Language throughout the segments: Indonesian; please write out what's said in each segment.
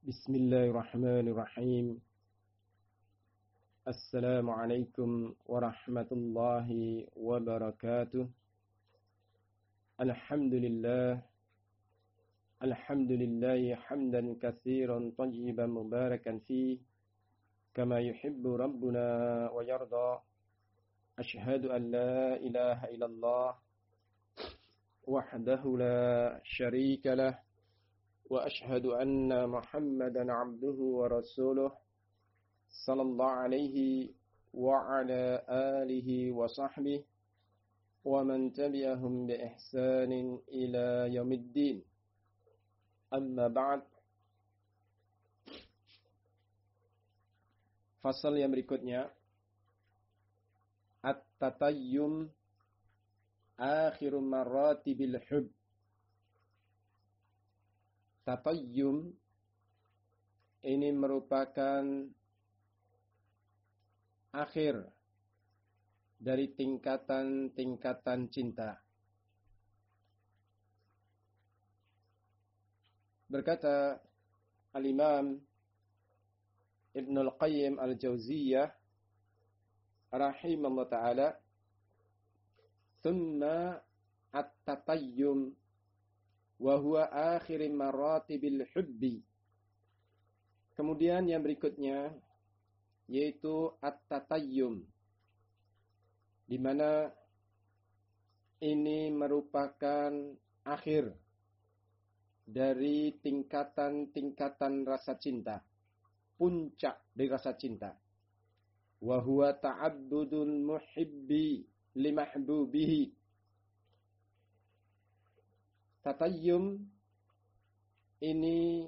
Bismillahirrahmanirrahim. Assalamualaikum warahmatullahi wabarakatuh. Alhamdulillahi hamdan katsiran tayyiban mubarakan fi kama yuhibbu rabbuna wa yarda. Ashhadu an la ilaha illallah wahdahu la syarika lah. Wa ashhadu anna Muhammadan abduhu wa rasuluh sallallahu alaihi wa ala alihi wa sahbihi wa man tabi'ahum bi ihsanin ila yaumiddin. Amma ba'd. Fasal yang berikutnya, at-tatayyum akhiru maratibil hubb. Tatayyum ini merupakan akhir dari tingkatan-tingkatan cinta. Berkata Al-Imam Ibnul Qayyim Al-Jauziyah rahimahullah ta'ala, "Thumma at-tatayyum wa huwa akhir maratibil hubbi." Kemudian yang berikutnya yaitu at-tatayyum, di mana ini merupakan akhir dari tingkatan-tingkatan rasa cinta, puncak dari rasa cinta. Wa huwa ta'abbudul muhibbi li mahbubihi. Tatayyum ini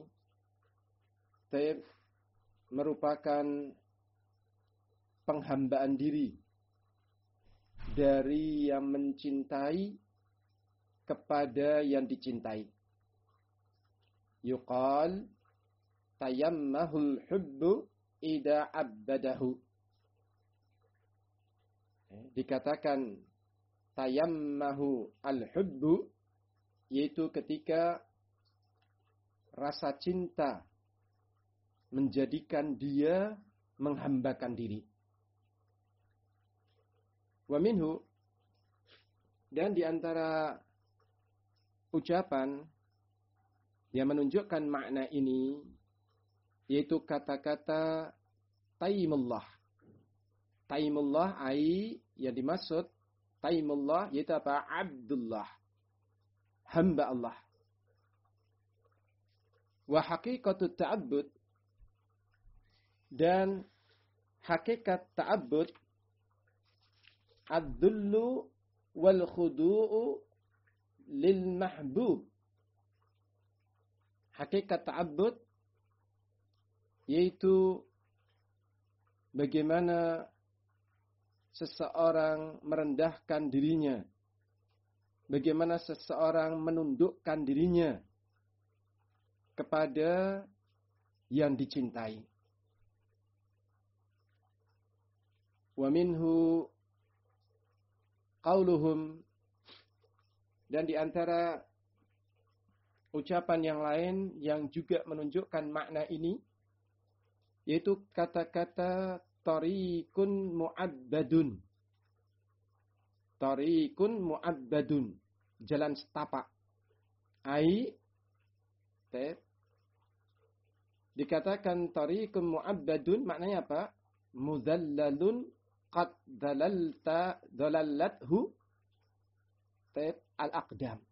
merupakan penghambaan diri dari yang mencintai kepada yang dicintai. Yuqal tayammahul hubbu ida abbadahu. Dikatakan tayammahu al-hubbu, yaitu ketika rasa cinta menjadikan dia menghambakan diri. Wa minhu, dan di antara ucapan yang menunjukkan makna ini yaitu kata-kata taimullah. Taimullah yang dimaksud taimullah yaitu apa? Abdullah, hamba Allah. Wa haqiqatu ta'abbud, dan hakikat ta'abbud ad-dullu wal khudu'u lil mahbub. Hakikat ta'abbud yaitu bagaimana seseorang merendahkan dirinya, bagaimana seseorang menundukkan dirinya kepada yang dicintai. Wa minhu qauluhum, dan di antara ucapan yang lain yang juga menunjukkan makna ini yaitu kata-kata tariqun mu'abbadun. Tariqun mu'abbadun, jalan setapak. Dikatakan tariqun mu'abbadun, maknanya apa? Mudallalun qad dalallathu al-aqdam.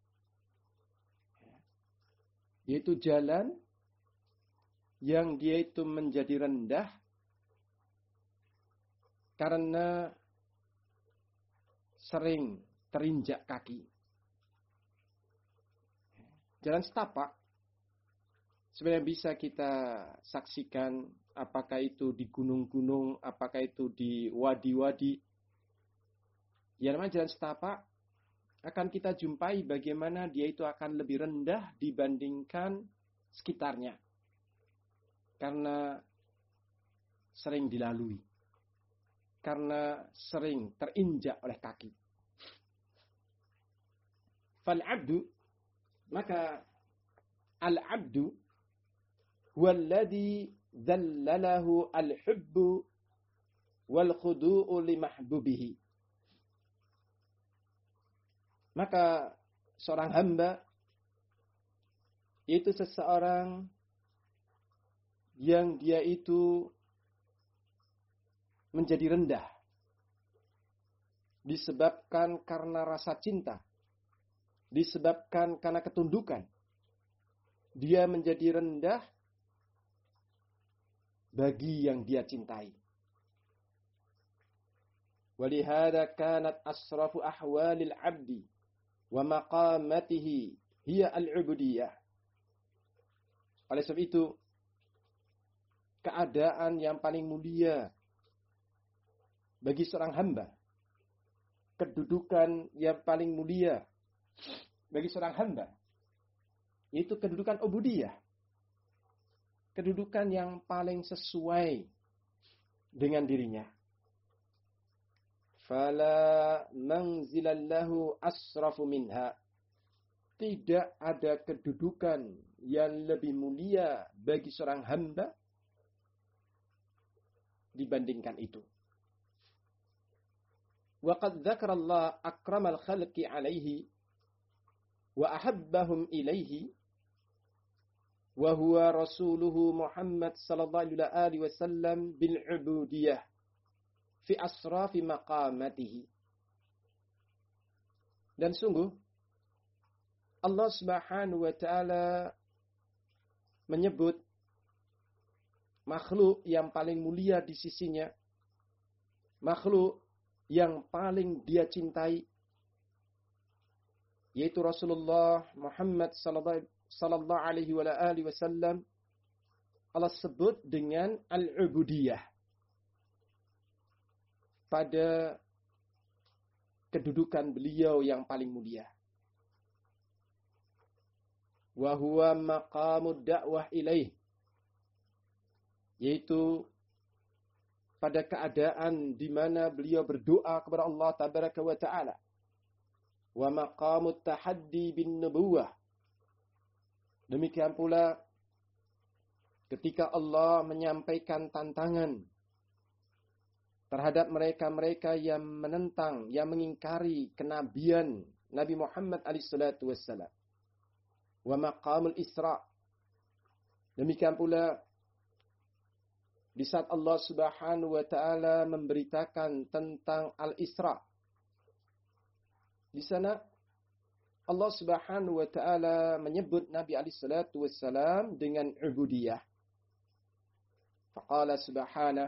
Yaitu jalan yang dia itu menjadi rendah karena sering terinjak kaki. Jalan setapak sebenarnya bisa kita saksikan, apakah itu di gunung-gunung, apakah itu di wadi-wadi. Yang namanya jalan setapak akan kita jumpai bagaimana dia itu akan lebih rendah dibandingkan sekitarnya, karena sering dilalui, karena sering terinjak oleh kaki. Fal abdu, maka al abdu huwallazi dhallalahu al-hubbu wal khudu'u li mahbubihi. Maka seorang hamba itu seseorang yang dia itu menjadi rendah disebabkan karena rasa cinta, disebabkan karena ketundukan. Dia menjadi rendah bagi yang dia cintai. Walihada kanat asrafu ahwalil abdi wa maqamatihi hiya al-ubudiyah. Oleh sebab itu, keadaan yang paling mulia bagi seorang hamba, kedudukan yang paling mulia bagi seorang hamba, yaitu kedudukan ubudiyah. Kedudukan yang paling sesuai dengan dirinya. Fala manzilallahu asrafu minha. Tidak ada kedudukan yang lebih mulia bagi seorang hamba dibandingkan itu. Wa qad dzakara Allah akramal khalqi alaihi wa ahabbahum ilaihi wa huwa rasuluhu Muhammad sallallahu alaihi wasallam bil ubudiyah fi asrafi maqamatihi. Dan sungguh Allah Subhanahu wa taala menyebut makhluk yang paling mulia di sisinya, makhluk yang paling dia cintai, yaitu Rasulullah Muhammad sallallahu alaihi wasallam. Allah sebut dengan al-ubudiyah pada kedudukan beliau yang paling mulia. Wa huwa maqamud da'wah ilaih, yaitu pada keadaan di mana beliau berdoa kepada Allah tabaraka wa taala. Wa maqamut tahaddi bin nubuwah. Demikian pula ketika Allah menyampaikan tantangan terhadap mereka-mereka yang menentang, yang mengingkari kenabian Nabi Muhammad alaihissalatu wassalam. Wa maqamul Isra. Demikian pula di saat Allah Subhanahu wa taala memberitakan tentang Al-Isra. Di sana Allah Subhanahu wa taala menyebut Nabi alaihissalatu wassalam dengan ubudiyah. Faqala subhanahu,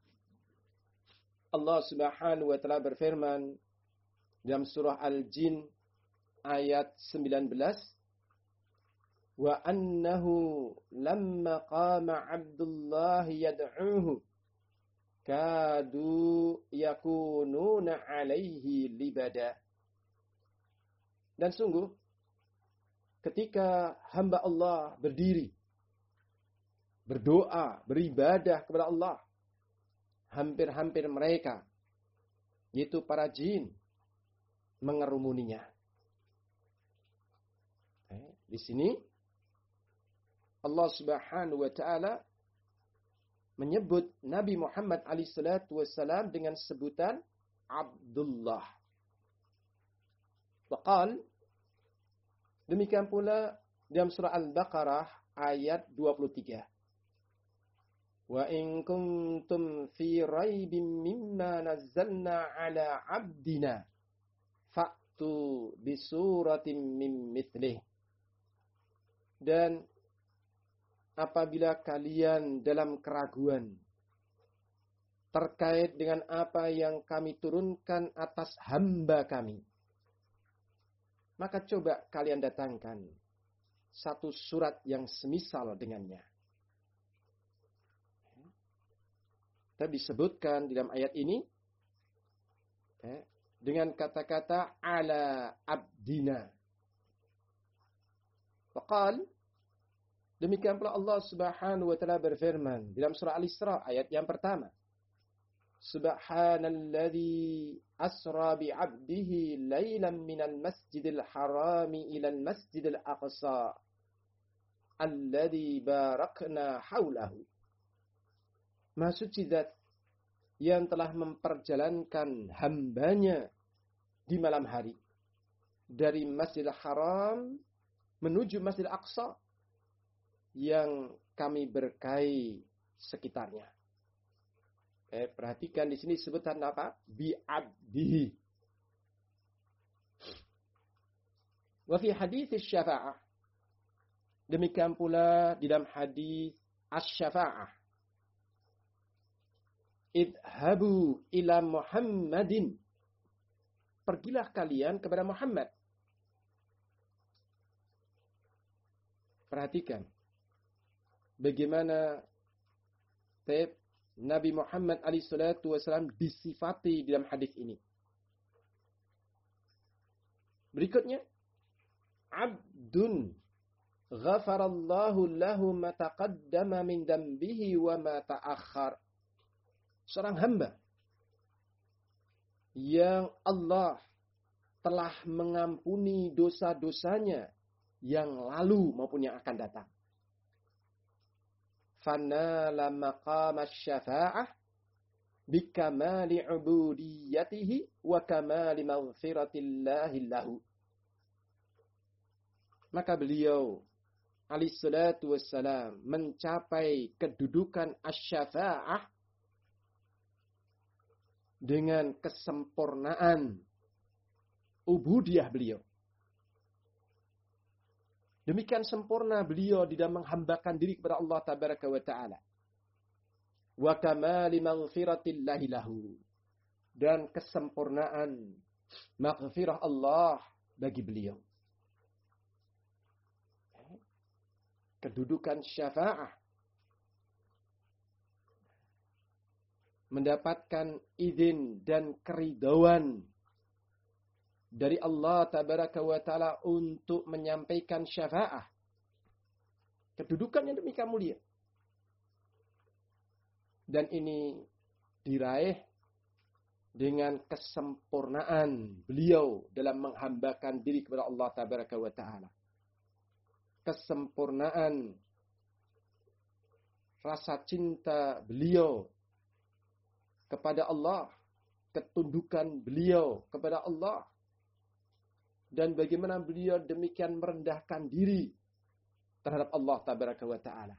Allah Subhanahu wa taala berfirman dalam surah Al-Jin ayat 19, wa annahu lamma qama Abdullah yad'uhu kadu yakununa alaihi libada. Dan sungguh ketika hamba Allah berdiri berdoa, beribadah kepada Allah, hampir-hampir mereka, yaitu para jin, mengerumuninya. Di sini Allah Subhanahu wa taala menyebut Nabi Muhammad alaihissalatu wassalam dengan sebutan Abdullah. Waqal, demikian pula dalam surah Al-Baqarah ayat 23. Wa in kuntum fi raibin mimma nazzalna ala abdina fa'tu bi suratin min mithlih. Dan apabila kalian dalam keraguan terkait dengan apa yang kami turunkan atas hamba kami, maka coba kalian datangkan satu surat yang semisal dengannya. Kita disebutkan di dalam ayat ini dengan kata-kata ala abdina. Faqal, demikian pula Allah Subhanahu wa taala berfirman dalam surah Al-Isra ayat yang pertama. Subhanalladzi asra bi 'abdihi lailan minal masjidil harami ilal masjidil aqsa alladzi barakna haulahu. Maha suci zat yang telah memperjalankan hambanya di malam hari dari Masjidil Haram menuju Masjidil Aqsa yang kami berkahi sekitarnya. Perhatikan di sini sebutan apa? Bi'abdihi. Wa fi hadits syafa'ah. Demikian pula di dalam hadis asy-syafa'ah. Idhabu ila Muhammadin. Pergilah kalian kepada Muhammad. Perhatikan bagaimana Nabi Muhammad SAW disifati dalam hadis ini. Berikutnya, abdun ghafarallahu lahu ma taqaddama min dambihi wa ma ta'akhkhar. Seorang hamba yang Allah telah mengampuni dosa-dosanya yang lalu maupun yang akan datang. Fanala maqam asy-syafa'ah bikamali 'ubudiyatihi wa kamali maghfiratillahi lahu. Maka beliau alaihi salatu wassalam mencapai kedudukan asy-syafa'ah dengan kesempurnaan ubudiyah beliau. Demikian sempurna beliau di dalam menghambakan diri kepada Allah tabaraka wa ta'ala. Wa kamali maghfiratillahi lahu. Dan kesempurnaan maghfirah Allah bagi beliau. Kedudukan syafa'ah. Mendapatkan izin dan keridhaan dari Allah tabaraka wa ta'ala untuk menyampaikan syafa'ah. Kedudukan yang demikian mulia. Dan ini diraih dengan kesempurnaan beliau dalam menghambakan diri kepada Allah tabaraka wa ta'ala. Kesempurnaan rasa cinta beliau kepada Allah, ketundukan beliau kepada Allah, dan bagaimana beliau demikian merendahkan diri terhadap Allah tabaraka wa ta'ala.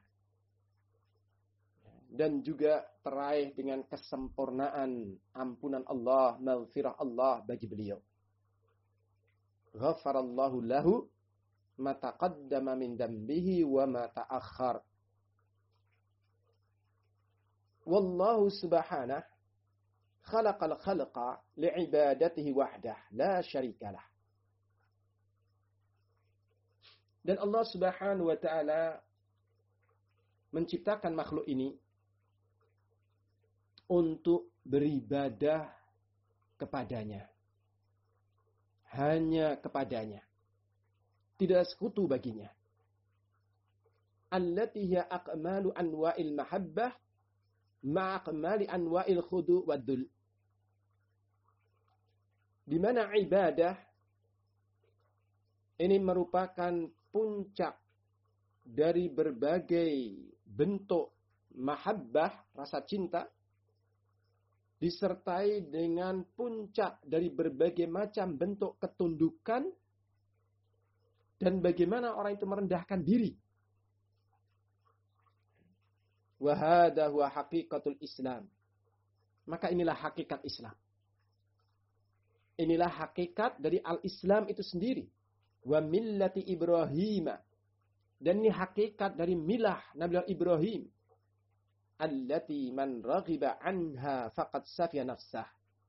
Dan juga teraih dengan kesempurnaan ampunan Allah, maghfirah Allah bagi beliau. Ghafarallahu lahu ma taqaddama min dambihi wa ma ta'akhkhar. Wallahu subhanahu khalaqal khalqa li'ibadatihi wahdah la syarikalah. Dan Allah Subhanahu wa ta'ala menciptakan makhluk ini untuk beribadah kepadanya. Hanya kepadanya. Tidak ada sekutu baginya. Allati hiya aqmalu anwa'il mahabbah ma'akmali anwa'il khudu' wa dhul. Di mana ibadah ini merupakan puncak dari berbagai bentuk mahabbah, rasa cinta, disertai dengan puncak dari berbagai macam bentuk ketundukan, dan bagaimana orang itu merendahkan diri. Wa hadha huwa haqiqatul Islam. Maka inilah hakikat Islam. Inilah hakikat dari al-Islam itu sendiri. Wa millati Ibrahim. Dan ini hakikat dari milah Nabi Ibrahim. Allati man raghiba anha faqad safiya nafsah.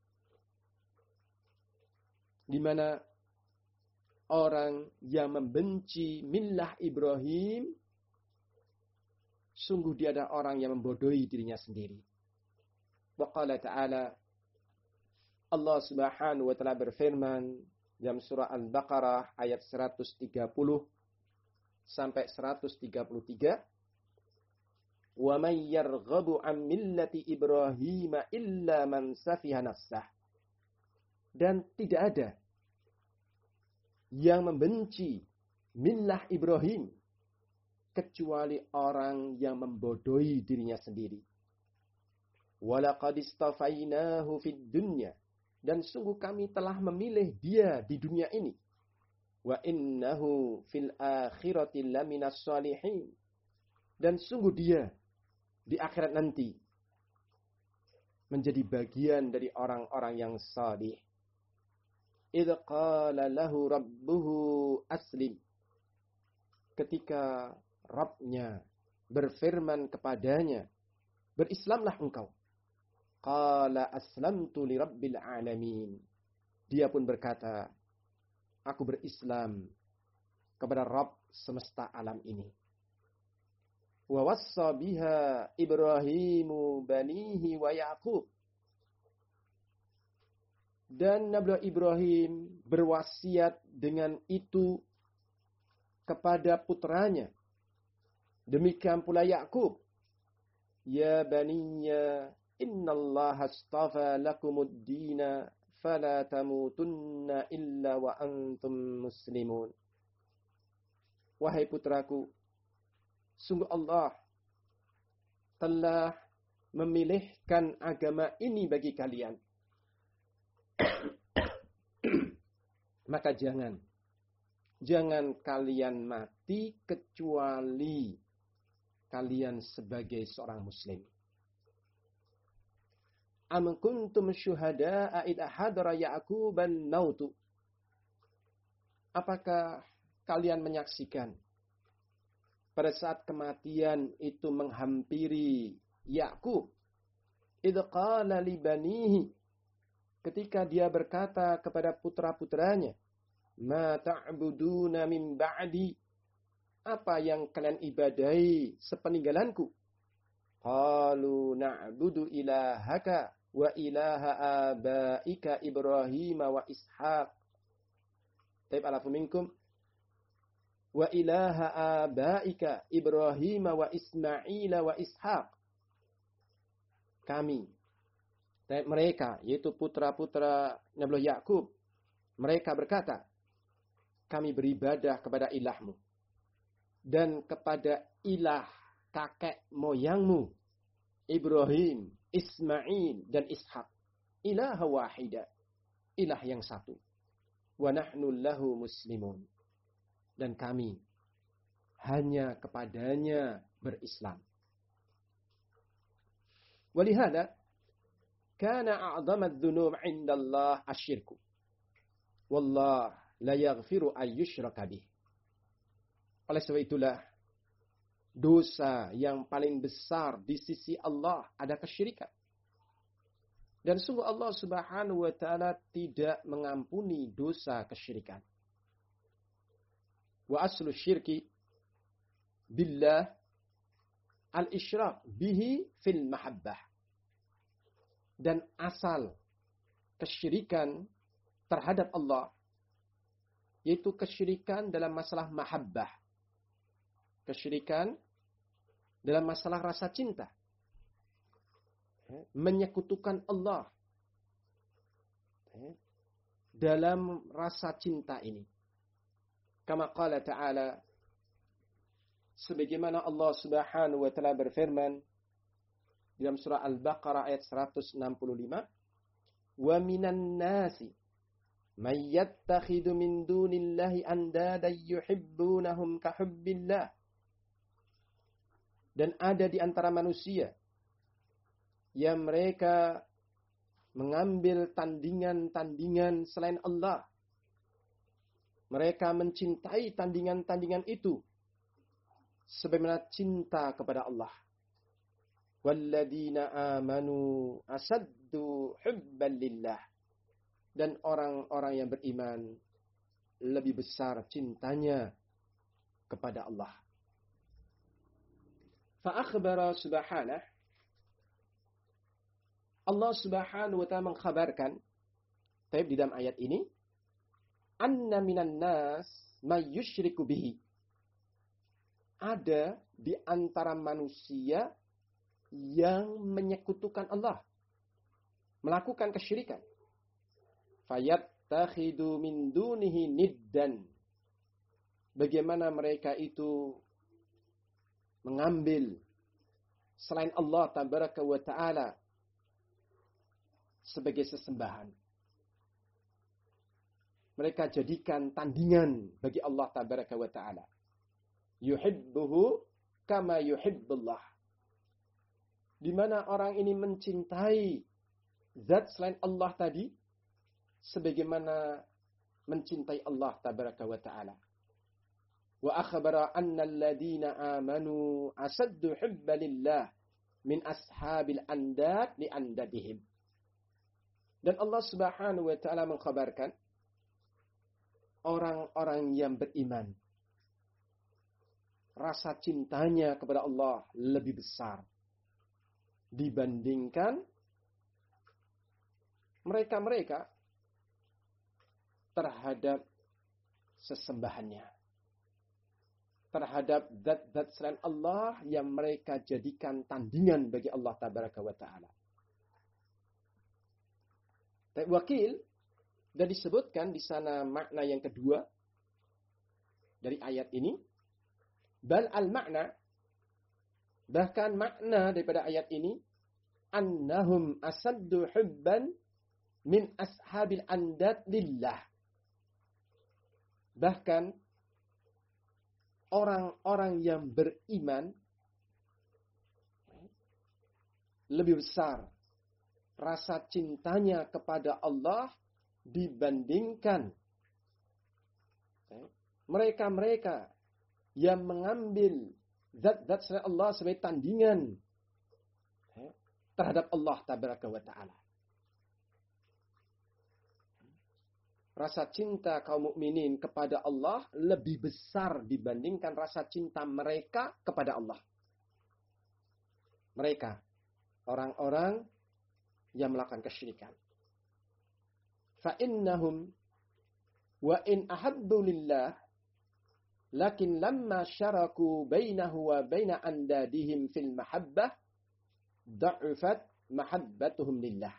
Di mana orang yang membenci milah Ibrahim, sungguh dia adalah orang yang membodohi dirinya sendiri. Wa qala ta'ala, Allah Subhanahu wa ta'ala berfirman dalam surah Al-Baqarah ayat 130 sampai 133, "Wa may yarghabu 'an millati Ibrahim illa man safiha nafsah." Dan tidak ada yang membenci millah Ibrahim kecuali orang yang membodohi dirinya sendiri. Walaqad istafainahu fid dunya, dan sungguh kami telah memilih dia di dunia ini. Wa innahu fil akhirati laminas shalihin, dan sungguh dia di akhirat nanti menjadi bagian dari orang-orang yang salih. Idz qala lahu rabbuhu aslim, ketika Rabbnya berfirman kepadanya, berislamlah engkau. Qala aslamtu li rabbil alamin, dia pun berkata, aku berislam kepada Rabb semesta alam ini. Wa wassa biha Ibrahimu banihi wa Yaqub, dan Nabi Ibrahim berwasiat dengan itu kepada putranya. Demikian pula Yakub. Ya baniya, innallaha astafa lakumud dina fala tamutunna illa wa antum muslimun. Wahai putraku, sungguh Allah telah memilihkan agama ini bagi kalian. Maka jangan kalian mati kecuali kalian sebagai seorang muslim. Am kuntum syuhada'a id hadara Ya'quban mautu, apakah kalian menyaksikan pada saat kematian itu menghampiri Ya'qub, id qala li banihi, ketika dia berkata kepada putra-putranya, ma ta'buduna min ba'di, apa yang kalian ibadahi sepeninggalanku? Qalu na'budu ilahaka wa ilaha abaika Ibrahim wa Ishaq. Taib alafu minkum. Wa ilaha abaika Ibrahim wa Ismail wa Ishaq. Kami, mereka, yaitu putra-putra Nabi Yakub, mereka berkata, kami beribadah kepada ilahmu dan kepada ilah kakek moyangmu, Ibrahim, Ismail, dan Ishak. Ilah wahida, ilah yang satu. Wa nahnu lahu muslimun, dan kami hanya kepadanya berislam. Walihada kana a'dhamad dhunub 'inda Allah asyirku. Wallah la yaghfiru ay yushraka bih. Oleh sebab itulah, dosa yang paling besar di sisi Allah ada kesyirikan. Dan sungguh Allah Subhanahu wa ta'ala tidak mengampuni dosa kesyirikan. Wa aslu syirki billah al-isyraq bihi fil mahabbah. Dan asal kesyirikan terhadap Allah yaitu kesyirikan dalam masalah mahabbah. Kesyirikan dalam masalah rasa cinta. Menyekutukan Allah dalam rasa cinta ini. Kama qala ta'ala, sebagaimana Allah Subhanahu wa ta'ala berfirman dalam surah Al-Baqarah ayat 165, wa minan nasi may yattakhidhu min dunillahi andada yuhibbunahum ka hubbillah. Dan ada di antara manusia yang mereka mengambil tandingan-tandingan selain Allah. Mereka mencintai tandingan-tandingan itu sebagaimana cinta kepada Allah. Walladzina amanu asaddu hubban lillah. Dan orang-orang yang beriman lebih besar cintanya kepada Allah. Fa'akhbara subhanah, Allah Subhanahu wa ta'ala mengkhabarkan di dalam ayat ini, anna minan nas may yusyriku bihi. Ada di antara manusia yang menyekutukan Allah, melakukan kesyirikan. Fayattakhidhu min dunihi niddan. Bagaimana mereka itu mengambil selain Allah tabaraka wa ta'ala sebagai sesembahan. Mereka jadikan tandingan bagi Allah tabaraka wa ta'ala. Yuhibbuhu kama yuhibbullah. Di mana orang ini mencintai zat selain Allah tadi sebagaimana mencintai Allah tabaraka wa ta'ala. Wa akhbara anna alladhina amanu asaddu hubba lillah min ashabil andad li andadihim. Dan Allah Subhanahu wa ta'ala mengkhabarkan orang-orang yang beriman rasa cintanya kepada Allah lebih besar dibandingkan mereka-mereka terhadap sesembahannya. Terhadap zat-zat selain Allah yang mereka jadikan tandingan bagi Allah tabaraka wa ta'ala. Wakil, dan disebutkan di sana makna yang kedua dari ayat ini. Bal al-makna, bahkan makna daripada ayat ini, annahum asaddu hubban min ashabil andad lillah. Bahkan orang-orang yang beriman lebih besar rasa cintanya kepada Allah dibandingkan mereka-mereka yang mengambil zat-zat selain Allah sebagai tandingan terhadap Allah tabaraka wa ta'ala. Rasa cinta kaum mukminin kepada Allah lebih besar dibandingkan rasa cinta mereka kepada Allah. Mereka, orang-orang yang melakukan kesyirikan. فَإِنَّهُمْ وَإِنْ أَحَبُّوا لِلَّهِ لَكِنْ لَمَّا شَرَكُوا بَيْنَهُ وَبَيْنَ أَنْدَادِهِمْ فِي الْمَحَبَّةِ ضَعُفَتْ مَحَبَّتُهُمْ لِلَّهِ.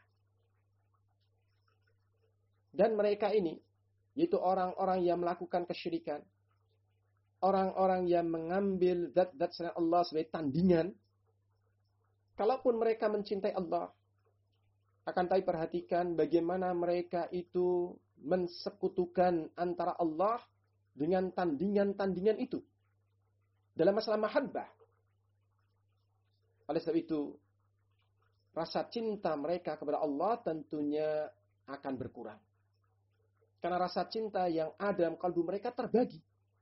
Dan mereka ini, yaitu orang-orang yang melakukan kesyirikan, orang-orang yang mengambil zat-zat selain Allah sebagai tandingan, kalaupun mereka mencintai Allah, akan tapi perhatikan bagaimana mereka itu mensekutukan antara Allah dengan tandingan-tandingan itu dalam masalah mahabbah. Oleh sebab itu, rasa cinta mereka kepada Allah tentunya akan berkurang. Karena rasa cinta yang ada dalam kalbu mereka terbagi.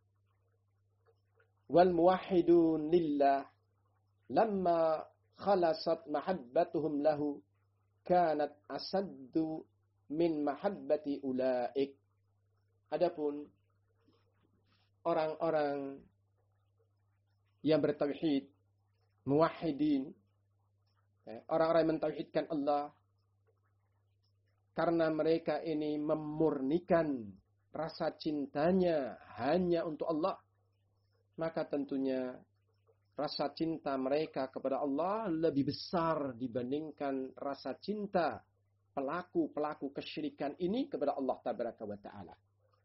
Wal muwahhidun lillah lamma khalasat mahabbatuhum lahu kanat asaddu min mahabbati ulaik. Adapun orang-orang yang bertauhid, muwahhidin, orang-orang yang mentauhidkan Allah, karena mereka ini memurnikan rasa cintanya hanya untuk Allah, maka tentunya rasa cinta mereka kepada Allah lebih besar dibandingkan rasa cinta pelaku-pelaku kesyirikan ini kepada Allah tabaraka wa ta'ala.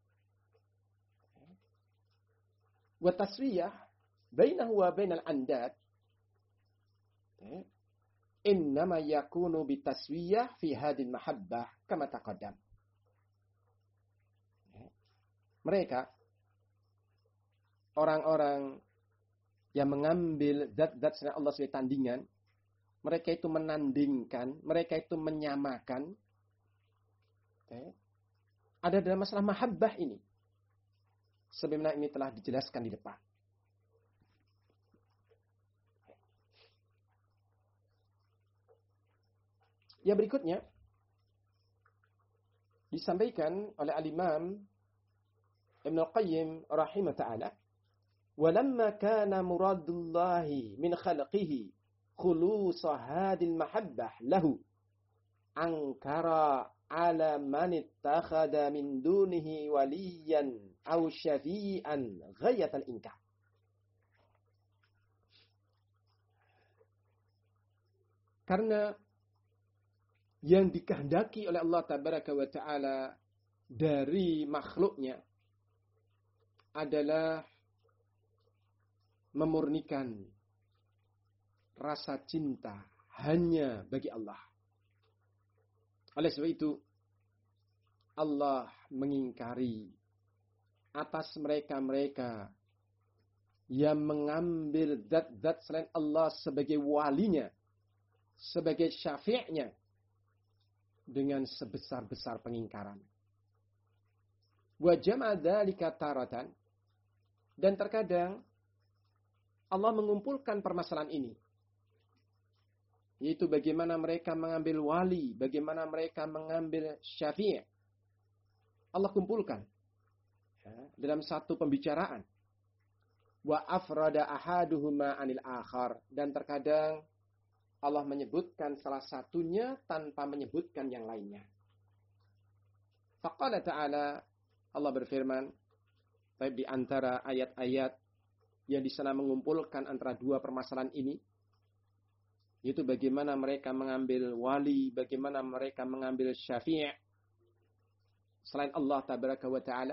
Wa taswiyah bainahu wa bainal andad innama yakunu bitaswiyah fi hadil mahabbah kama taqaddam. Mereka orang-orang yang mengambil zat-zat selain Allah sebagai tandingan, mereka itu menandingkan, mereka itu menyamakan, ada dalam masalah mahabbah ini. Sebagaimana ini telah dijelaskan di depan. Yang berikutnya disampaikan oleh Al-Imam Ibn Al-Qayyim rahimah ta'ala, وَلَمَّا كَانَ مُرَادُ اللَّهِ مِنْ خَلْقِهِ خُلُوصَ هَذِهِ الْمَحَبَّةِ لَهُ أَنْكَرَ عَلَى مَنِ اتَّخَذَ مِنْ دُونِهِ وَلِيًّا أَوْ شَفِيعًا غَايَةَ الْإِنْكَارِ. Karena yang dikehendaki oleh Allah tabaraka wa ta'ala dari makhluknya adalah memurnikan rasa cinta hanya bagi Allah. Oleh sebab itu, Allah mengingkari atas mereka-mereka yang mengambil zat-zat selain Allah sebagai walinya, sebagai syafi'nya, dengan sebesar-besar pengingkaran. Wa jama'a dzalika taratan, dan terkadang Allah mengumpulkan permasalahan ini, yaitu bagaimana mereka mengambil wali, bagaimana mereka mengambil syafi'. Allah kumpulkan dalam satu pembicaraan. Wa afrada ahaduhuma anil akhar, dan terkadang Allah menyebutkan salah satunya tanpa menyebutkan yang lainnya. Faqala ta'ala, Allah berfirman, baik di antara ayat-ayat yang di sana mengumpulkan antara dua permasalahan ini, yaitu bagaimana mereka mengambil wali, bagaimana mereka mengambil syafi' selain Allah tabaraka wa ta'ala.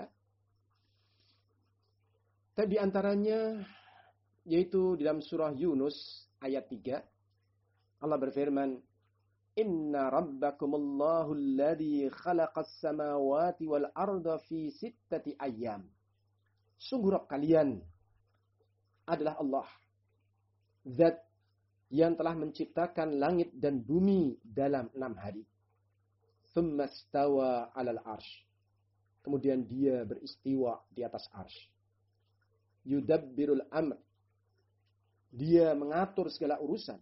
Tapi di antaranya, yaitu di dalam surah Yunus ayat 3, Allah berfirman, Inna rabbakumullahu alladhi khalaqas samawati wal arda fi sittati ayyam. Sungguh Rabb kalian adalah Allah, zat yang telah menciptakan langit dan bumi dalam 6 hari. Thumma stawa 'alal arsy. Kemudian dia beristiwa di atas arsy. Yudabbirul amr. Dia mengatur segala urusan.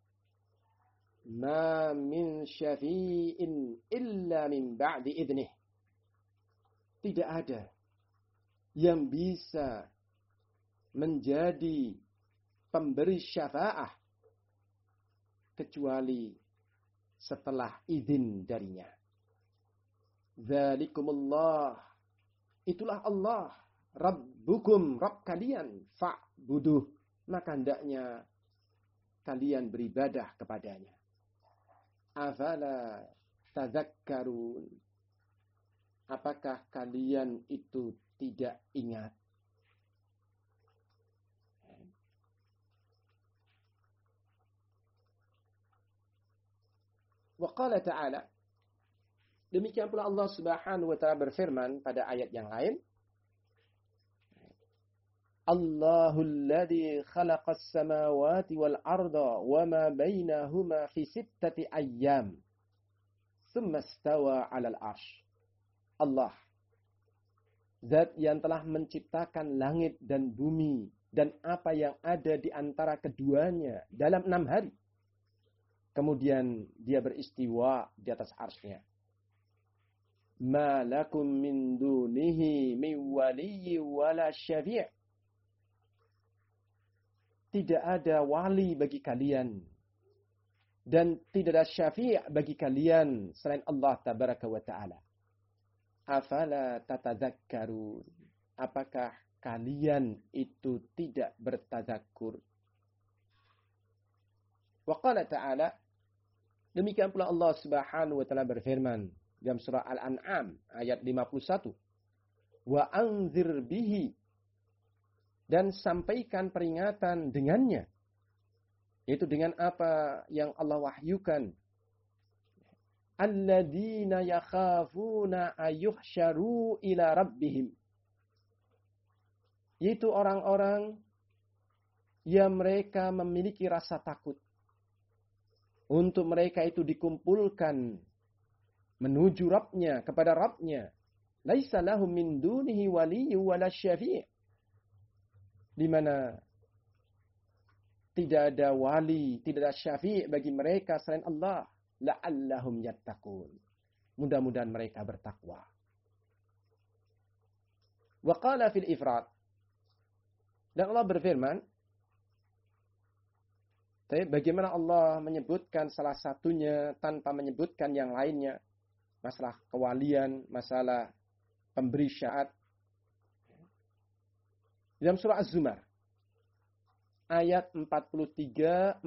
Ma min syafi'in illa min ba'di idnih. Tidak ada yang bisa menjadi pemberi syafa'ah kecuali setelah izin darinya. Dzalikumullah, itulah Allah, Rabbukum, Rabb kalian, fa'buduh, maka hendaknya kalian beribadah kepadanya. Afala tadzakkarun, apakah kalian itu tidak ingat? Wa qala ta'ala, demikian pula Allah Subhanahu wa ta'ala berfirman pada ayat yang lain, Allahul ladzi khalaqas samawati wal arda wa ma bainahuma fi sittati ayyam thumma istawa 'alal arsy. Allah, zat yang telah menciptakan langit dan bumi dan apa yang ada di antara keduanya dalam 6 hari. Kemudian dia beristiwa di atas arsy-Nya. Ma lakum min dunihi min waliyyi wala syafi'. Tidak ada wali bagi kalian dan tidak ada syafi' bagi kalian selain Allah tabaraka wa ta'ala. Afala tatadzakkarun, apakah kalian itu tidak bertazakkur? Wa qala ta'ala, demikian pula Allah Subhanahu wa ta'ala berfirman dalam surah Al-An'am ayat 51. Wa anzir bihi, dan sampaikan peringatan dengannya, yaitu dengan apa yang Allah wahyukan. Alladzina yakhafuna ayyuhsyaru ila rabbihim, yaitu orang-orang yang mereka memiliki rasa takut untuk mereka itu dikumpulkan menuju Rabbnya, kepada Rabbnya. Laisa lahum min dunihi waliyyu wala syafi', di mana tidak ada wali, tidak ada syafi' bagi mereka selain Allah. La'allahum yattaqun, mudah-mudahan mereka bertakwa. Wa qala fil ifrad, dan Allah berfirman, bagaimana Allah menyebutkan salah satunya tanpa menyebutkan yang lainnya, masalah kewalian, masalah pemberi syafaat. Dalam surah Az-Zumar ayat 43-44.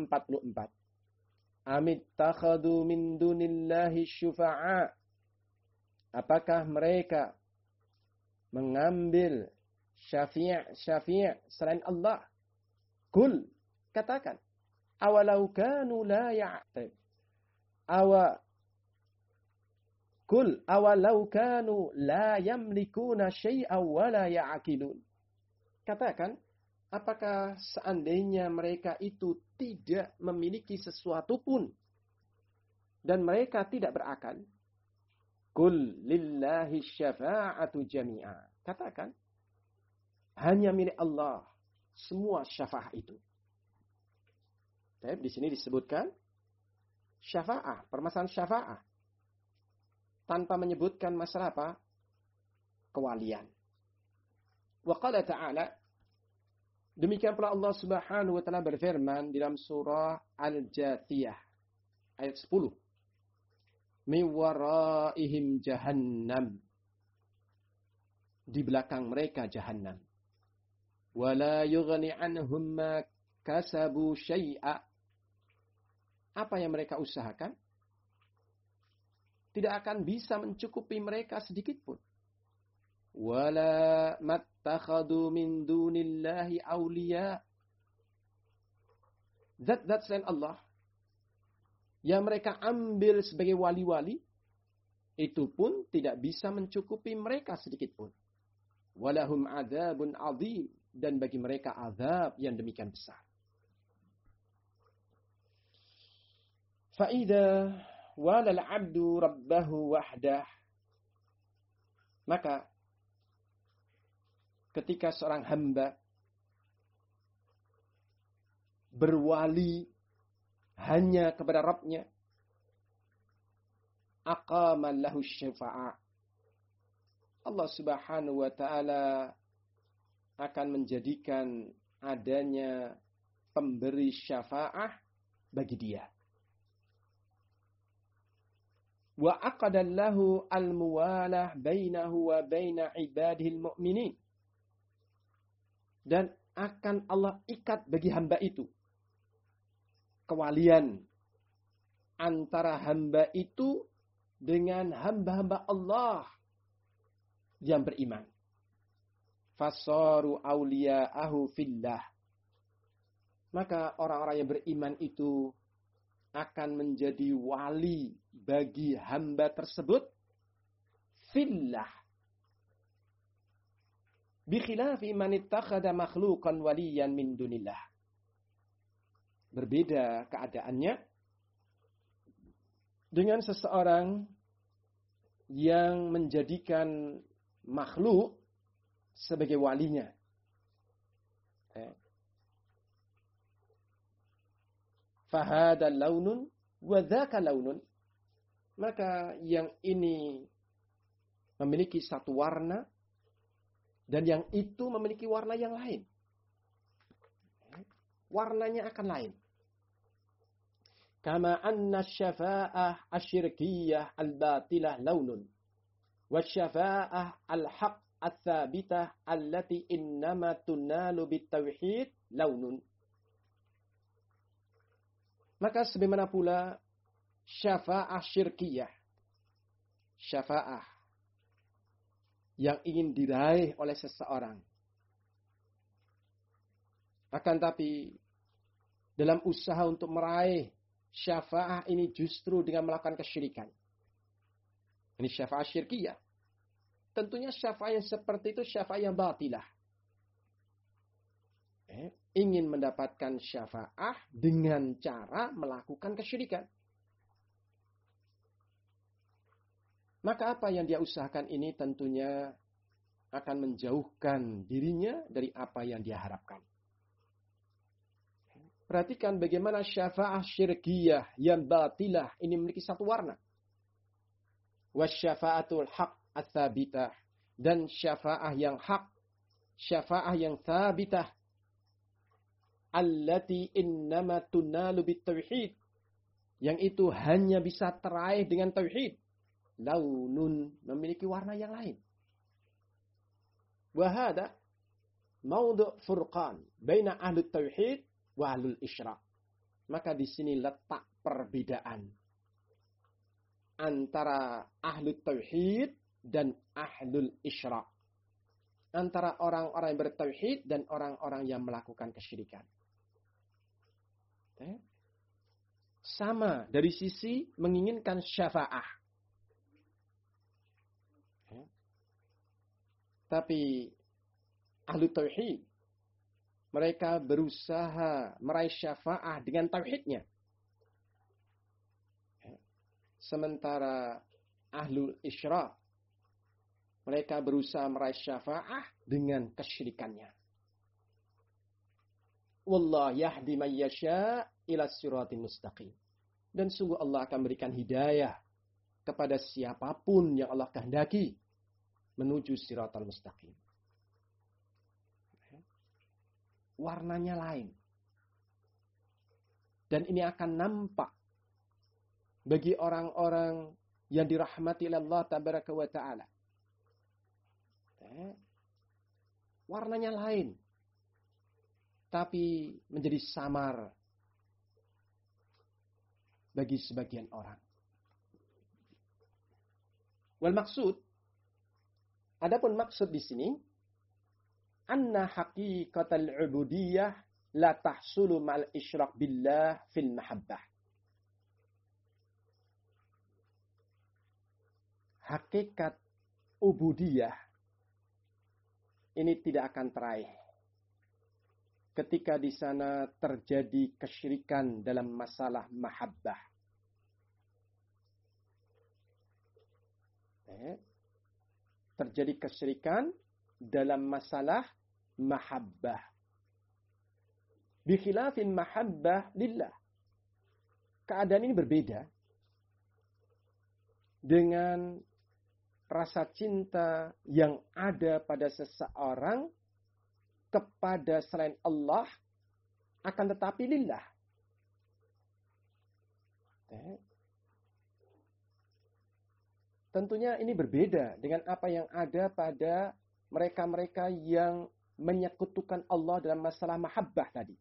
Amittakhadhu min dunillahi syufa'a. Apakah mereka mengambil syafi' selain Allah? Kul, katakan, awalau kanu la ya'tab. Awalau kanu la yamlikuna syai'aw wa la ya'qilun. Katakan, apakah seandainya mereka itu tidak memiliki sesuatu pun dan mereka tidak berakal? Qul lillahi syafa'atu jami'a. Katakan, hanya milik Allah semua syafa'ah itu. Di sini disebutkan syafa'ah, permasalahan syafa'ah. Tanpa menyebutkan masalah apa? Kewalian. Wa qala ta'ala, demikian pula Allah Subhanahu wa taala berfirman dalam surah Al-Jathiyah ayat 10. Min waraihim jahannam. Di belakang mereka jahannam. Wala yughni anhum ma kasabu syai'a. Apa yang mereka usahakan tidak akan bisa mencukupi mereka sedikit pun. Wala mattakhadu min dunillahi awliya. Zat-zat selain Allah yang mereka ambil sebagai wali-wali, itu pun tidak bisa mencukupi mereka sedikit pun. Walahum adzabun adzim, dan bagi mereka azab yang demikian besar. Fa'idha walal abdu rabbahu wahdah. Maka ketika seorang hamba berwali hanya kepada Rabbnya, aqama lahu syafa'ah. Allah Subhanahu wa taala akan menjadikan adanya pemberi syafa'ah bagi dia. Wa aqadallahu al-muwalah bainahu wa baina ibadihil mu'minin. Dan akan Allah ikat bagi hamba itu kewalian antara hamba itu dengan hamba-hamba Allah yang beriman. Fasaru awliya'ahu fillah. Maka orang-orang yang beriman itu akan menjadi wali bagi hamba tersebut fillah. Bikhilafi man ittakhadha makhluqan waliyan min dunillah. Berbeda keadaannya dengan seseorang yang menjadikan makhluk sebagai walinya. Fahada launun wa dzaka launun. Maka yang ini memiliki satu warna dan yang itu memiliki warna yang lain. Warnanya akan lain. Kama anna syafa'ah asyirkiyah al-batilah launun. Wa syafa'ah al-haq al-thabitah allati innama tunalu bitawhid launun. Maka sebagaimana pula syafa'ah syirkiyah. Syafa'ah yang ingin diraih oleh seseorang. Akan tapi dalam usaha untuk meraih syafa'ah ini justru dengan melakukan kesyirikan. Ini syafa'ah syirkiyah. Tentunya syafa'ah yang seperti itu syafa'ah yang batilah. Ingin mendapatkan syafa'ah dengan cara melakukan kesyirikan. Maka apa yang dia usahakan ini tentunya akan menjauhkan dirinya dari apa yang dia harapkan. Perhatikan bagaimana syafa'ah syirkiyah yang batilah ini memiliki satu warna. Wasyafa'atul haq ats-tsabitah, dan syafa'ah yang hak, syafa'ah yang tsabitah, allati innama tunalu bitauhid, yang itu hanya bisa teraih dengan tauhid. Launun, memiliki warna yang lain. Wa hada maudhu' furqan baina ahli tauhid wa ahlul isyrak. Maka di sini letak perbedaan antara ahli tauhid dan ahlul isyrak. Antara orang-orang yang bertauhid dan orang-orang yang melakukan kesyirikan. sama dari sisi menginginkan syafa'ah. Tapi ahlu tauhid, mereka berusaha meraih syafa'ah dengan tauhidnya. Sementara ahlul isyrak, mereka berusaha meraih syafa'ah dengan kesyirikannya. Wallah yahdi man yasha' ila siratin mustaqim. Dan sungguh Allah akan berikan hidayah kepada siapapun yang Allah kehendaki menuju siratal mustaqim. Warnanya lain. Dan ini akan nampak bagi orang-orang yang dirahmati oleh Allah tabaraka wa ta'ala. Warnanya lain. Tapi menjadi samar bagi sebagian orang. Wal maksud, adapun maksud di sini, anna haqiqatal ubudiyah la tahsulu ma'al isyrak billah fil mahabbah. Hakikat ubudiyah ini tidak akan teraih ketika di sana terjadi kesyirikan dalam masalah mahabbah. Terjadi kesyirikan dalam masalah mahabbah. Bikhilafin mahabbah lillah. Keadaan ini berbeda dengan rasa cinta yang ada pada seseorang kepada selain Allah, akan tetapi lillah. Tentunya ini berbeda dengan apa yang ada pada mereka-mereka yang menyekutukan Allah dalam masalah mahabbah tadi.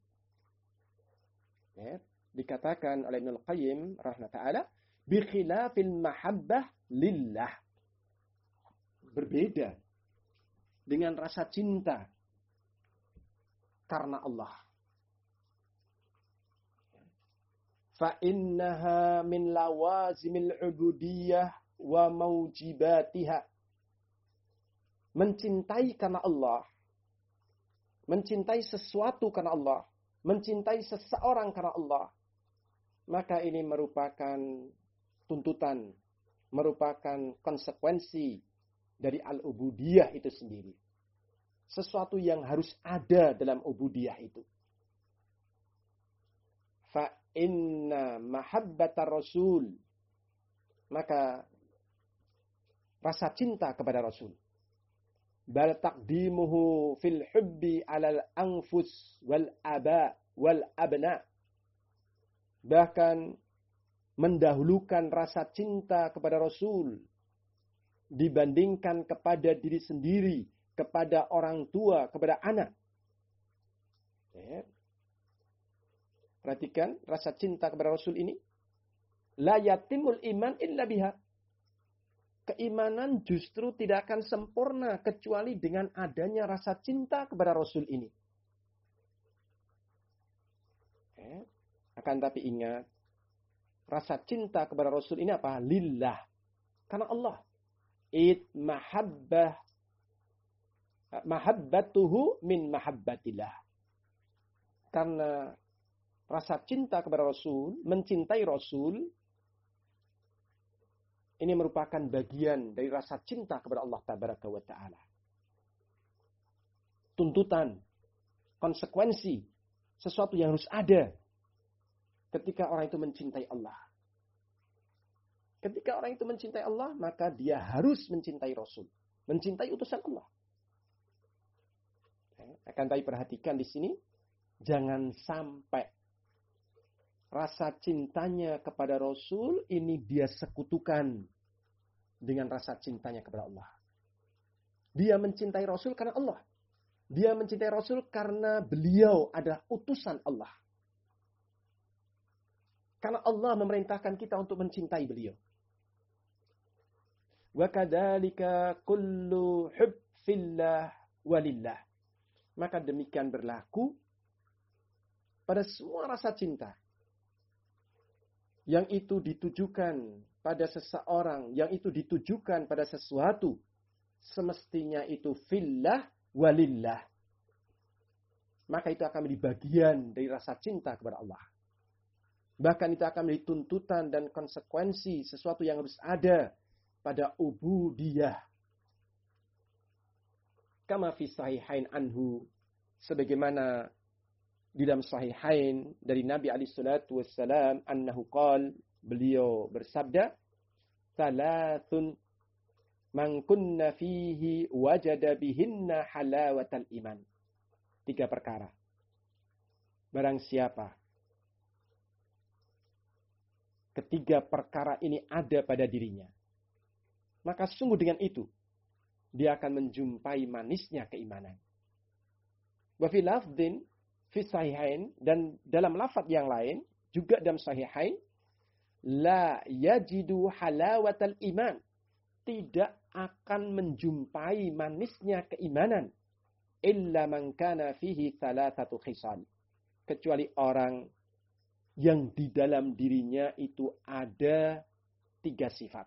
Dikatakan oleh Ibnul Qayyim rahimahullah ta'ala, bi khilafil mahabbah lillah. Berbeda dengan rasa cinta karena Allah. Fa innaha min lawazimil ubudiyah wa maujibatiha. Mencintai karena Allah, mencintai sesuatu karena Allah, mencintai seseorang karena Allah, maka ini merupakan tuntutan, merupakan konsekuensi dari al-ubudiyah itu sendiri. Sesuatu yang harus ada dalam ubudiyah itu. Fa inna mahabbatar rasul, maka rasa cinta kepada Rasul, bal taqdimuhu fil hubbi alal anfus wal aba wal abna, bahkan mendahulukan rasa cinta kepada Rasul dibandingkan kepada diri sendiri, kepada orang tua, kepada anak. Perhatikan rasa cinta kepada Rasul ini. La yatimul iman illa biha. Keimanan justru tidak akan sempurna kecuali dengan adanya rasa cinta kepada Rasul ini. Akan tapi ingat, rasa cinta kepada Rasul ini apa? Lillah. Karena Allah. Mahabbatuhu min mahabbatillah. Karena rasa cinta kepada Rasul, mencintai Rasul, ini merupakan bagian dari rasa cinta kepada Allah Tabaraka wa Ta'ala. Tuntutan, konsekuensi, sesuatu yang harus ada ketika orang itu mencintai Allah. Ketika orang itu mencintai Allah, maka dia harus mencintai Rasul. Mencintai utusan Allah. Akan tapi perhatikan di sini, jangan sampai rasa cintanya kepada Rasul ini dia sekutukan dengan rasa cintanya kepada Allah. Dia mencintai Rasul karena Allah. Dia mencintai Rasul karena beliau adalah utusan Allah. Karena Allah memerintahkan kita untuk mencintai beliau. Wa kadzalika kullu hubb fillah walillah. Maka demikian berlaku pada semua rasa cinta. yang itu ditujukan pada seseorang, yang itu ditujukan pada sesuatu, semestinya itu fillah walillah. Maka itu akan menjadi bagian dari rasa cinta kepada Allah. Bahkan itu akan menjadi tuntutan dan konsekuensi sesuatu yang harus ada pada ubudiyah. Kama fi sahihain anhu, sebagaimana di dalam sahihain dari Nabi alaihi salatu wassalam, annahu qala, beliau bersabda, "Thalathun man kunna fihi wajada bihinna halawatal iman." 3 perkara. Barang siapa ketiga perkara ini ada pada dirinya, maka sungguh dengan itu dia akan menjumpai manisnya keimanan. Wa fi lafdhin fi sahihain, dan dalam lafaz yang lain juga dalam sahihain, la yajidu halawatal iman, tidak akan menjumpai manisnya keimanan, illa man kana fihi thalathatu khisal, kecuali orang yang di dalam dirinya itu ada 3 sifat.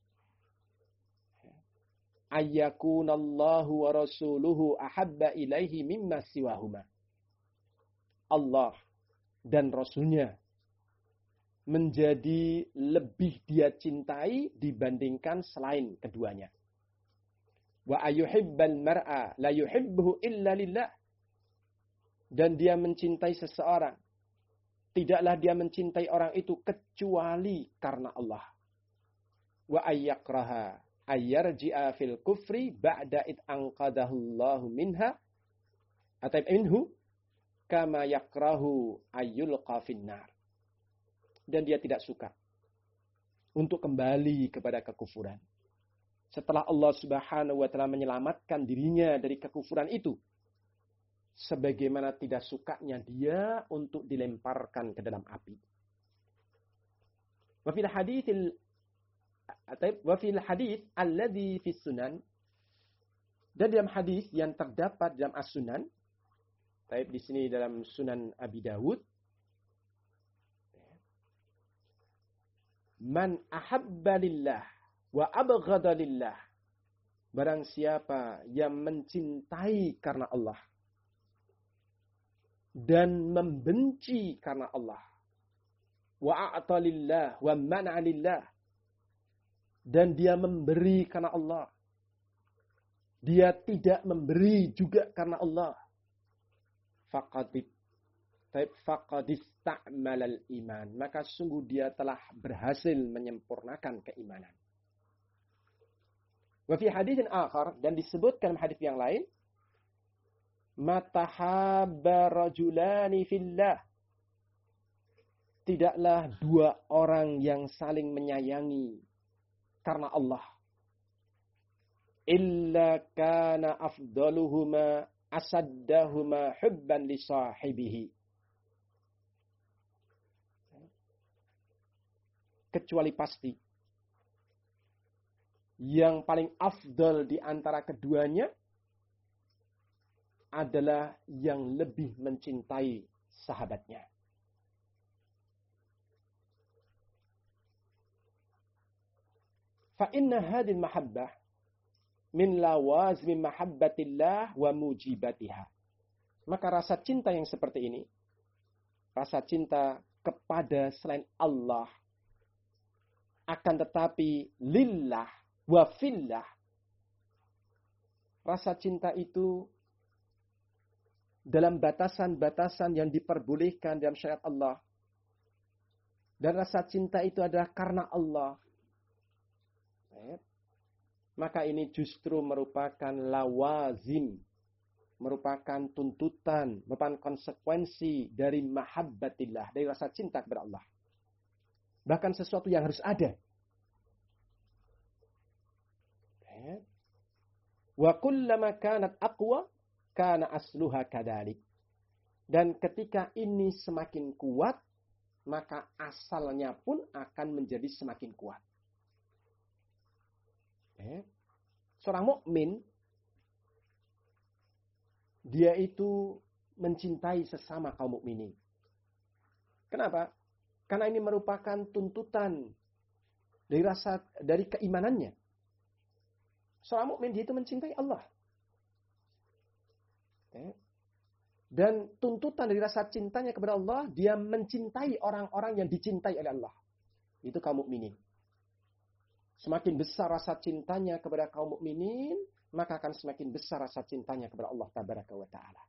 Ayyakunallahu wa rasuluhu ahabba ilaihi mimma siwahuma. Allah dan Rasulnya menjadi lebih dia cintai dibandingkan selain keduanya. Wa ayyuhibbal mar'a la yuhibbuhu illa lillah. Dan dia mencintai seseorang, tidaklah dia mencintai orang itu kecuali karena Allah. Wa ayyakraha ayyarji'a fil kufri ba'da id anqadahu Allahu minha atau minhu kama yakrahu ayyulqa finnar. Dan dia tidak suka untuk kembali kepada kekufuran setelah Allah Subhanahu wa taala menyelamatkan dirinya dari kekufuran itu, sebagaimana tidak sukanya dia untuk dilemparkan ke dalam api. Wa fil hadits alladhi fis sunan, dan dalam hadis yang terdapat dalam as-sunan, di sini dalam Sunan Abi Dawud, man ahabba lillah wa abghada lillah, barang siapa yang mencintai karena Allah dan membenci karena Allah, wa a'ta lillah wa man'a lillah, dan dia memberi karena Allah, dia tidak memberi juga karena Allah, faqadista'malal iman, maka sungguh dia telah berhasil menyempurnakan keimanan. Wa fi haditsin akhar, dan disebutkan hadis yang lain, matahabba rajulani fillah, tidaklah 2 orang yang saling menyayangi karena Allah, illa kana afdaluhuma asaddahuma hubban li sahibihi, kecuali pasti yang paling afdal di antara keduanya adalah yang lebih mencintai sahabatnya. Fa inna hadhihi mahabbah min lawazim mahabbatillah wa mujibatiha. Maka rasa cinta yang seperti ini, rasa cinta kepada selain Allah, akan tetapi lillah wa fillah, rasa cinta itu dalam batasan-batasan yang diperbolehkan dalam syariat Allah, dan rasa cinta itu adalah karena Allah, maka ini justru merupakan lawazim, merupakan tuntutan, merupakan konsekuensi dari mahabbatillah, dari rasa cinta kepada Allah. Bahkan sesuatu yang harus ada. Wa kullama kanat aqwa kana asluha kadalik. Dan ketika ini semakin kuat, maka asalnya pun akan menjadi semakin kuat. Seorang mukmin, dia itu mencintai sesama kaum mukminin. Kenapa? Karena ini merupakan tuntutan dari keimanannya. Seorang mukmin dia itu mencintai Allah. Dan tuntutan dari rasa cintanya kepada Allah, dia mencintai orang-orang yang dicintai oleh Allah. Itu kaum mukminin. Semakin besar rasa cintanya kepada kaum mukminin, maka akan semakin besar rasa cintanya kepada Allah Tabaraka wa Ta'ala.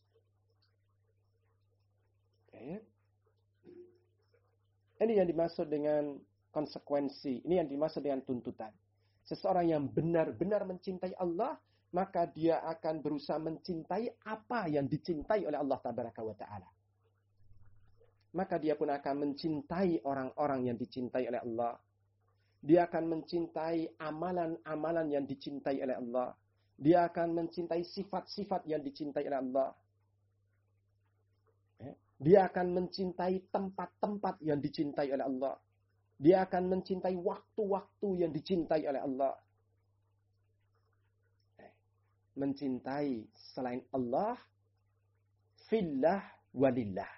Ini yang dimaksud dengan konsekuensi. Ini yang dimaksud dengan tuntutan. Seseorang yang benar-benar mencintai Allah, maka dia akan berusaha mencintai apa yang dicintai oleh Allah Tabaraka wa Ta'ala. Maka dia pun akan mencintai orang-orang yang dicintai oleh Allah. Dia akan mencintai amalan-amalan yang dicintai oleh Allah. Dia akan mencintai sifat-sifat yang dicintai oleh Allah. Dia akan mencintai tempat-tempat yang dicintai oleh Allah. Dia akan mencintai waktu-waktu yang dicintai oleh Allah. Mencintai selain Allah, fillah walillah.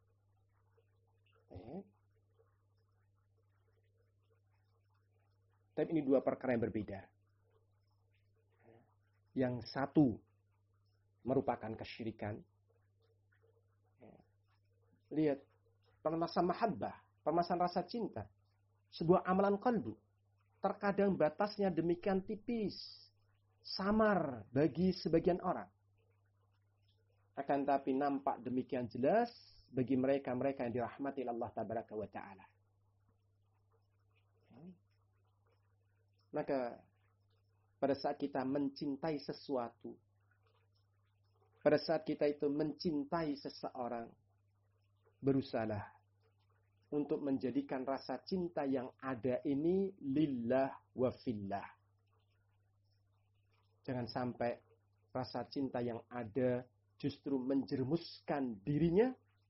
Tapi ini dua perkara yang berbeda. Yang satu merupakan kesyirikan. Lihat, permasalahan mahabbah, permasalahan rasa cinta. Sebuah amalan qalbu. Terkadang batasnya demikian tipis. Samar bagi sebagian orang. Akan tapi nampak demikian jelas bagi mereka-mereka yang dirahmati Allah Tabaraka wa Ta'ala. Maka pada saat kita mencintai sesuatu, pada saat kita itu mencintai seseorang, berusahalah untuk menjadikan rasa cinta yang ada ini lillah wa fillah. Jangan sampai rasa cinta yang ada justru menjerumuskan dirinya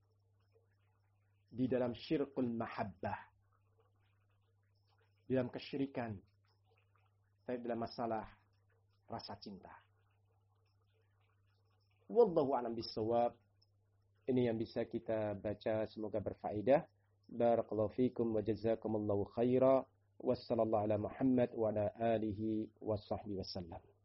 di dalam syirkul mahabbah, di dalam kesyirikan, tapi dalam masalah rasa cinta. Wallahu a'lam bishawab. Ini yang bisa kita baca, semoga berfaedah. Barakallahu fikum wa jazakumullahu khaira. Wassallallahu ala Muhammad wa ala alihi wa sahbihi wasallam.